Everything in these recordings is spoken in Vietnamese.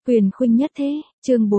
Quyền khuynh nhất thế, chương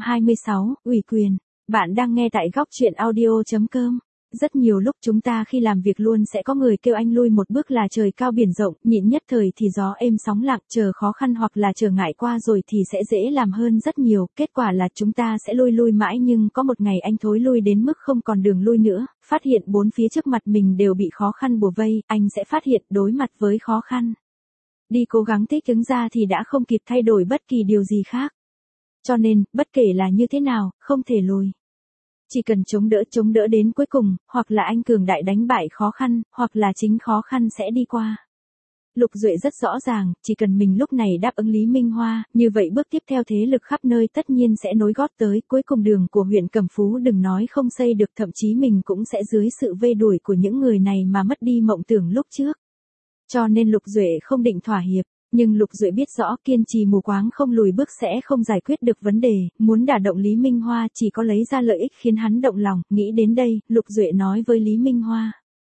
426, ủy quyền. Bạn đang nghe tại góc truyện audio.com. Rất nhiều lúc chúng ta khi làm việc luôn sẽ có người kêu anh lui một bước là trời cao biển rộng, nhịn nhất thời thì gió êm sóng lặng, chờ khó khăn hoặc là trở ngại qua rồi thì sẽ dễ làm hơn rất nhiều, kết quả là chúng ta sẽ lui mãi nhưng có một ngày anh thối lui đến mức không còn đường lui nữa, phát hiện bốn phía trước mặt mình đều bị khó khăn bủa vây, anh sẽ phát hiện đối mặt với khó khăn. Đi cố gắng thích ứng ra thì đã không kịp thay đổi bất kỳ điều gì khác. Cho nên, bất kể là như thế nào, không thể lùi. Chỉ cần chống đỡ đến cuối cùng, hoặc là anh cường đại đánh bại khó khăn, hoặc là chính khó khăn sẽ đi qua. Lục Duệ rất rõ ràng, chỉ cần mình lúc này đáp ứng Lý Minh Hoa, như vậy bước tiếp theo thế lực khắp nơi tất nhiên sẽ nối gót tới, cuối cùng đường của huyện Cẩm Phú đừng nói không xây được, thậm chí mình cũng sẽ dưới sự vây đuổi của những người này mà mất đi mộng tưởng lúc trước. Cho nên Lục Duệ không định thỏa hiệp, nhưng Lục Duệ biết rõ kiên trì mù quáng không lùi bước sẽ không giải quyết được vấn đề, muốn đả động Lý Minh Hoa chỉ có lấy ra lợi ích khiến hắn động lòng, nghĩ đến đây, Lục Duệ nói với Lý Minh Hoa.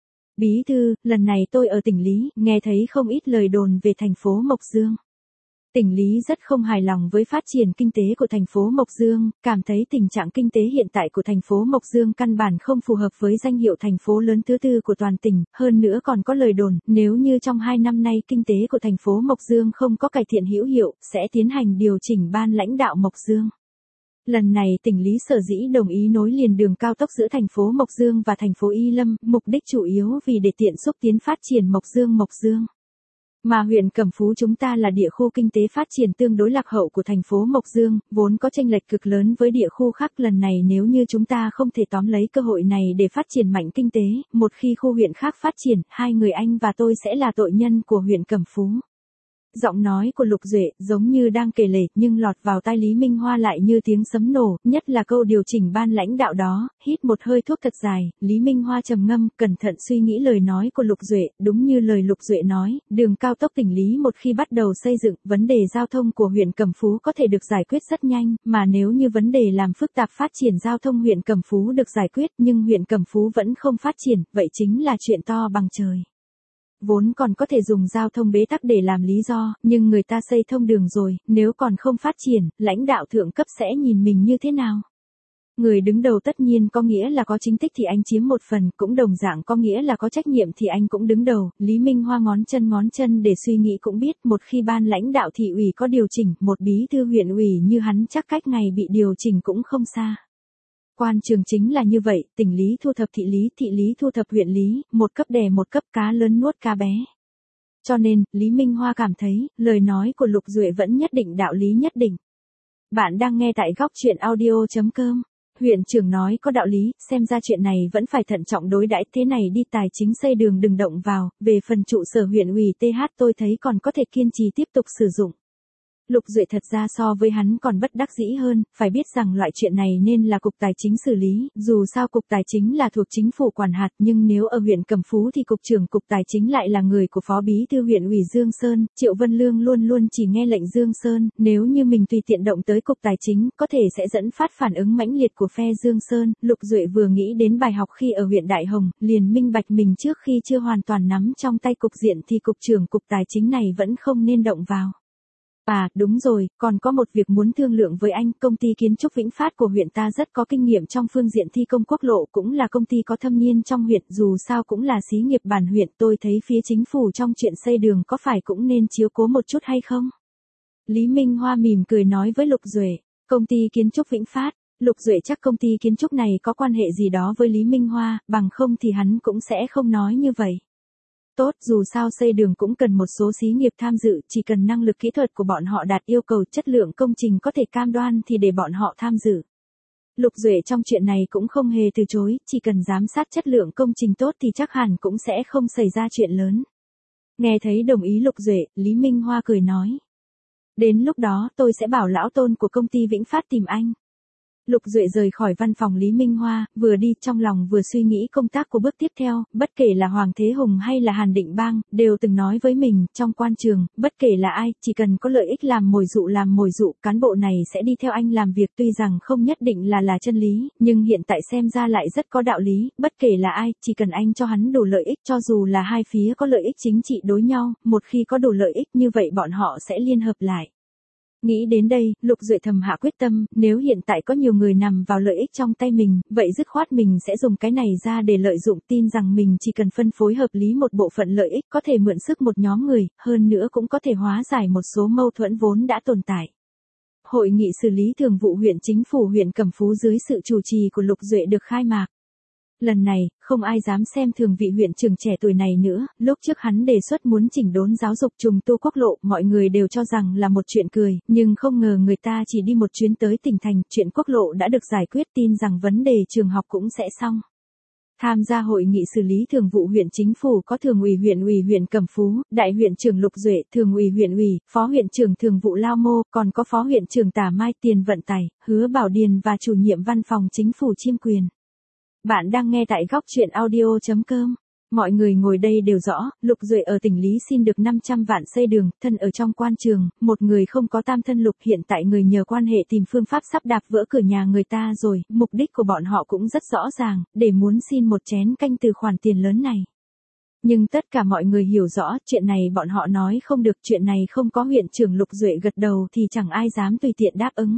Bí thư, lần này tôi ở tỉnh Lý, nghe thấy không ít lời đồn về thành phố Mộc Dương. Tỉnh Lý rất không hài lòng với phát triển kinh tế của thành phố Mộc Dương, cảm thấy tình trạng kinh tế hiện tại của thành phố Mộc Dương căn bản không phù hợp với danh hiệu thành phố lớn thứ tư của toàn tỉnh, hơn nữa còn có lời đồn, nếu như trong 2 năm nay kinh tế của thành phố Mộc Dương không có cải thiện hữu hiệu, sẽ tiến hành điều chỉnh ban lãnh đạo Mộc Dương. Lần này tỉnh Lý sở dĩ đồng ý nối liền đường cao tốc giữa thành phố Mộc Dương và thành phố Y Lâm, mục đích chủ yếu vì để tiện xúc tiến phát triển Mộc Dương. Mà huyện Cẩm Phú chúng ta là địa khu kinh tế phát triển tương đối lạc hậu của thành phố Mộc Dương, vốn có chênh lệch cực lớn với địa khu khác, lần này nếu như chúng ta không thể tóm lấy cơ hội này để phát triển mạnh kinh tế, một khi khu huyện khác phát triển, hai người anh và tôi sẽ là tội nhân của huyện Cẩm Phú. Giọng nói của Lục Duệ giống như đang kể lể nhưng lọt vào tai Lý Minh Hoa lại như tiếng sấm nổ, nhất là câu điều chỉnh ban lãnh đạo đó, hít một hơi thuốc thật dài, Lý Minh Hoa trầm ngâm, cẩn thận suy nghĩ lời nói của Lục Duệ, đúng như lời Lục Duệ nói, đường cao tốc tỉnh Lý một khi bắt đầu xây dựng, vấn đề giao thông của huyện Cẩm Phú có thể được giải quyết rất nhanh, mà nếu như vấn đề làm phức tạp phát triển giao thông huyện Cẩm Phú được giải quyết nhưng huyện Cẩm Phú vẫn không phát triển, vậy chính là chuyện to bằng trời. Vốn còn có thể dùng giao thông bế tắc để làm lý do, nhưng người ta xây thông đường rồi, nếu còn không phát triển, lãnh đạo thượng cấp sẽ nhìn mình như thế nào? Người đứng đầu tất nhiên có nghĩa là có chính tích thì anh chiếm một phần, cũng đồng dạng có nghĩa là có trách nhiệm thì anh cũng đứng đầu. Lý Minh Hoa ngón chân để suy nghĩ cũng biết, một khi ban lãnh đạo thị ủy có điều chỉnh, một bí thư huyện ủy như hắn chắc cách ngày bị điều chỉnh cũng không xa. Quan trường chính là như vậy, tỉnh Lý thu thập thị Lý thu thập huyện Lý, một cấp đè một cấp, cá lớn nuốt cá bé. Cho nên, Lý Minh Hoa cảm thấy, lời nói của Lục Duệ vẫn nhất định đạo lý nhất định. Bạn đang nghe tại góc truyện audio.com. Huyện trưởng nói có đạo lý, xem ra chuyện này vẫn phải thận trọng đối đãi, thế này đi tài chính xây đường đừng động vào, về phần trụ sở huyện ủy TH tôi thấy còn có thể kiên trì tiếp tục sử dụng. Lục Duệ thật ra so với hắn còn bất đắc dĩ hơn, phải biết rằng loại chuyện này nên là Cục Tài chính xử lý, dù sao Cục Tài chính là thuộc chính phủ quản hạt nhưng nếu ở huyện Cẩm Phú thì Cục trưởng Cục Tài chính lại là người của Phó Bí thư huyện ủy Dương Sơn, Triệu Vân Lương luôn chỉ nghe lệnh Dương Sơn, nếu như mình tùy tiện động tới Cục Tài chính, có thể sẽ dẫn phát phản ứng mãnh liệt của phe Dương Sơn. Lục Duệ vừa nghĩ đến bài học khi ở huyện Đại Hồng, liền minh bạch mình trước khi chưa hoàn toàn nắm trong tay cục diện thì Cục trưởng Cục Tài chính này vẫn không nên động vào. À, đúng rồi, còn có một việc muốn thương lượng với anh, công ty kiến trúc Vĩnh Phát của huyện ta rất có kinh nghiệm trong phương diện thi công quốc lộ, cũng là công ty có thâm niên trong huyện, dù sao cũng là xí nghiệp bản huyện, tôi thấy phía chính phủ trong chuyện xây đường có phải cũng nên chiếu cố một chút hay không? Lý Minh Hoa mỉm cười nói với Lục Duệ, công ty kiến trúc Vĩnh Phát. Lục Duệ chắc công ty kiến trúc này có quan hệ gì đó với Lý Minh Hoa, bằng không thì hắn cũng sẽ không nói như vậy. Tốt, dù sao xây đường cũng cần một số xí nghiệp tham dự, chỉ cần năng lực kỹ thuật của bọn họ đạt yêu cầu, chất lượng công trình có thể cam đoan thì để bọn họ tham dự. Lục Duệ trong chuyện này cũng không hề từ chối, chỉ cần giám sát chất lượng công trình tốt thì chắc hẳn cũng sẽ không xảy ra chuyện lớn. Nghe thấy đồng ý Lục Duệ, Lý Minh Hoa cười nói. Đến lúc đó tôi sẽ bảo lão Tôn của công ty Vĩnh Phát tìm anh. Lục Duệ rời khỏi văn phòng Lý Minh Hoa, vừa đi trong lòng vừa suy nghĩ công tác của bước tiếp theo, bất kể là Hoàng Thế Hùng hay là Hàn Định Bang, đều từng nói với mình, trong quan trường, bất kể là ai, chỉ cần có lợi ích làm mồi dụ, cán bộ này sẽ đi theo anh làm việc, tuy rằng không nhất định là chân lý, nhưng hiện tại xem ra lại rất có đạo lý, bất kể là ai, chỉ cần anh cho hắn đủ lợi ích, cho dù là hai phía có lợi ích chính trị đối nhau, một khi có đủ lợi ích như vậy bọn họ sẽ liên hợp lại. Nghĩ đến đây, Lục Duệ thầm hạ quyết tâm, nếu hiện tại có nhiều người nằm vào lợi ích trong tay mình, vậy dứt khoát mình sẽ dùng cái này ra để lợi dụng, tin rằng mình chỉ cần phân phối hợp lý một bộ phận lợi ích, có thể mượn sức một nhóm người, hơn nữa cũng có thể hóa giải một số mâu thuẫn vốn đã tồn tại. Hội nghị xử lý thường vụ huyện chính phủ huyện Cẩm Phú dưới sự chủ trì của Lục Duệ được khai mạc. Lần này, không ai dám xem thường vị huyện trưởng trẻ tuổi này nữa, lúc trước hắn đề xuất muốn chỉnh đốn giáo dục trùng tu quốc lộ, mọi người đều cho rằng là một chuyện cười, nhưng không ngờ người ta chỉ đi một chuyến tới tỉnh thành, chuyện quốc lộ đã được giải quyết, tin rằng vấn đề trường học cũng sẽ xong. Tham gia hội nghị xử lý thường vụ huyện chính phủ có thường ủy huyện Cẩm Phú, đại huyện trưởng Lục Duệ, thường ủy huyện ủy, phó huyện trưởng thường vụ Lao Mô, còn có phó huyện trưởng Tả Mai, tiền vận tải, Hứa Bảo Điền và chủ nhiệm văn phòng chính phủ Chiêm Quyền. Bạn đang nghe tại góc truyện audio.com. Mọi người ngồi đây đều rõ, Lục Duệ ở tỉnh Lý xin được 500 vạn xây đường, thân ở trong quan trường, một người không có tam thân Lục, hiện tại người nhờ quan hệ tìm phương pháp sắp đạp vỡ cửa nhà người ta rồi, mục đích của bọn họ cũng rất rõ ràng, để muốn xin một chén canh từ khoản tiền lớn này. Nhưng tất cả mọi người hiểu rõ, chuyện này bọn họ nói không được, chuyện này không có huyện trưởng Lục Duệ gật đầu thì chẳng ai dám tùy tiện đáp ứng.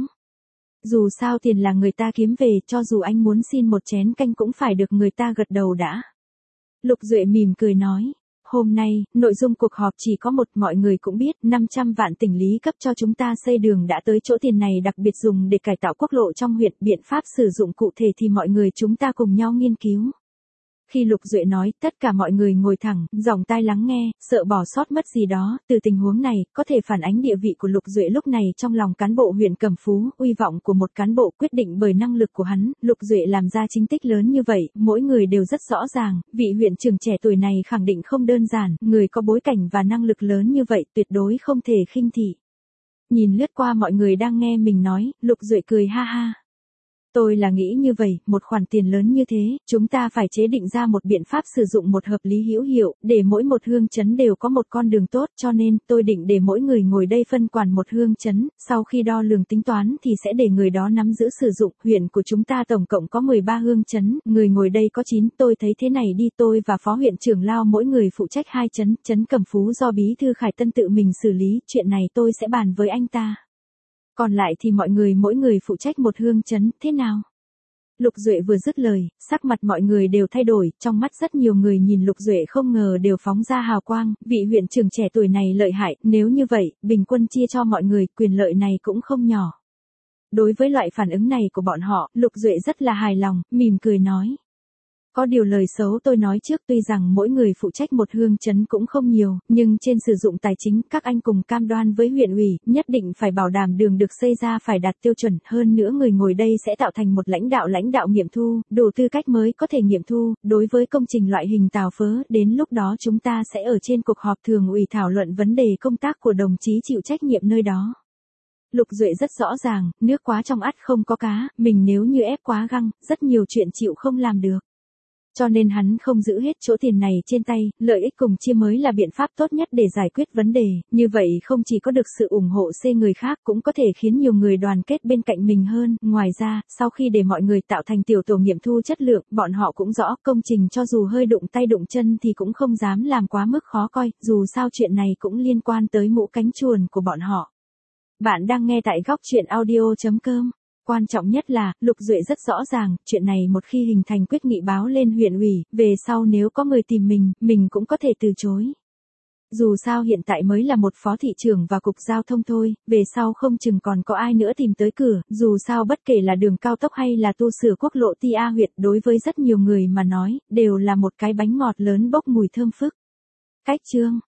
Dù sao tiền là người ta kiếm về, cho dù anh muốn xin một chén canh cũng phải được người ta gật đầu đã. Lục Duệ mỉm cười nói, hôm nay, nội dung cuộc họp chỉ có một, mọi người cũng biết, 500 vạn tỉnh Lý cấp cho chúng ta xây đường đã tới, chỗ tiền này đặc biệt dùng để cải tạo quốc lộ trong huyện, biện pháp sử dụng cụ thể thì mọi người chúng ta cùng nhau nghiên cứu. Khi Lục Duệ nói, tất cả mọi người ngồi thẳng, dòng tai lắng nghe, sợ bỏ sót mất gì đó, từ tình huống này, có thể phản ánh địa vị của Lục Duệ lúc này trong lòng cán bộ huyện Cẩm Phú, uy vọng của một cán bộ quyết định bởi năng lực của hắn, Lục Duệ làm ra chính tích lớn như vậy, mỗi người đều rất rõ ràng, vị huyện trưởng trẻ tuổi này khẳng định không đơn giản, người có bối cảnh và năng lực lớn như vậy, tuyệt đối không thể khinh thị. Nhìn lướt qua mọi người đang nghe mình nói, Lục Duệ cười ha ha. Tôi là nghĩ như vậy, một khoản tiền lớn như thế, chúng ta phải chế định ra một biện pháp sử dụng một hợp lý hữu hiệu, để mỗi một hương chấn đều có một con đường tốt, cho nên tôi định để mỗi người ngồi đây phân quản một hương chấn, sau khi đo lường tính toán thì sẽ để người đó nắm giữ sử dụng. Huyện của chúng ta tổng cộng có 13 hương chấn, người ngồi đây có 9, tôi thấy thế này đi, tôi và phó huyện trưởng Lao mỗi người phụ trách 2 chấn, chấn Cẩm Phú do bí thư Khải Tân tự mình xử lý, chuyện này tôi sẽ bàn với anh ta. Còn lại thì mọi người mỗi người phụ trách một hương chấn, thế nào? Lục Duệ vừa dứt lời, sắc mặt mọi người đều thay đổi, trong mắt rất nhiều người nhìn Lục Duệ không ngờ đều phóng ra hào quang, vị huyện trưởng trẻ tuổi này lợi hại, nếu như vậy, bình quân chia cho mọi người, quyền lợi này cũng không nhỏ. Đối với loại phản ứng này của bọn họ, Lục Duệ rất là hài lòng, mỉm cười nói. Có điều lời xấu tôi nói trước, tuy rằng mỗi người phụ trách một hương chấn cũng không nhiều, nhưng trên sử dụng tài chính, các anh cùng cam đoan với huyện ủy, nhất định phải bảo đảm đường được xây ra phải đạt tiêu chuẩn, hơn nữa người ngồi đây sẽ tạo thành một lãnh đạo nghiệm thu, đủ tư cách mới có thể nghiệm thu, đối với công trình loại hình tào phớ, đến lúc đó chúng ta sẽ ở trên cuộc họp thường ủy thảo luận vấn đề công tác của đồng chí chịu trách nhiệm nơi đó. Lục Duệ rất rõ ràng, nước quá trong ắt không có cá, mình nếu như ép quá găng, rất nhiều chuyện chịu không làm được. Cho nên hắn không giữ hết chỗ tiền này trên tay, lợi ích cùng chia mới là biện pháp tốt nhất để giải quyết vấn đề, như vậy không chỉ có được sự ủng hộ người khác cũng có thể khiến nhiều người đoàn kết bên cạnh mình hơn. Ngoài ra, sau khi để mọi người tạo thành tiểu tổ nghiệm thu chất lượng, bọn họ cũng rõ công trình cho dù hơi đụng tay đụng chân thì cũng không dám làm quá mức khó coi, dù sao chuyện này cũng liên quan tới mũ cánh chuồn của bọn họ. Bạn đang nghe tại góc truyện audio.com. Quan trọng nhất là, Lục Duệ rất rõ ràng, chuyện này một khi hình thành quyết nghị báo lên huyện ủy, về sau nếu có người tìm mình cũng có thể từ chối. Dù sao hiện tại mới là một phó thị trưởng và cục giao thông thôi, về sau không chừng còn có ai nữa tìm tới cửa, dù sao bất kể là đường cao tốc hay là tu sửa quốc lộ Ti A huyện, đối với rất nhiều người mà nói, đều là một cái bánh ngọt lớn bốc mùi thơm phức. Cách chương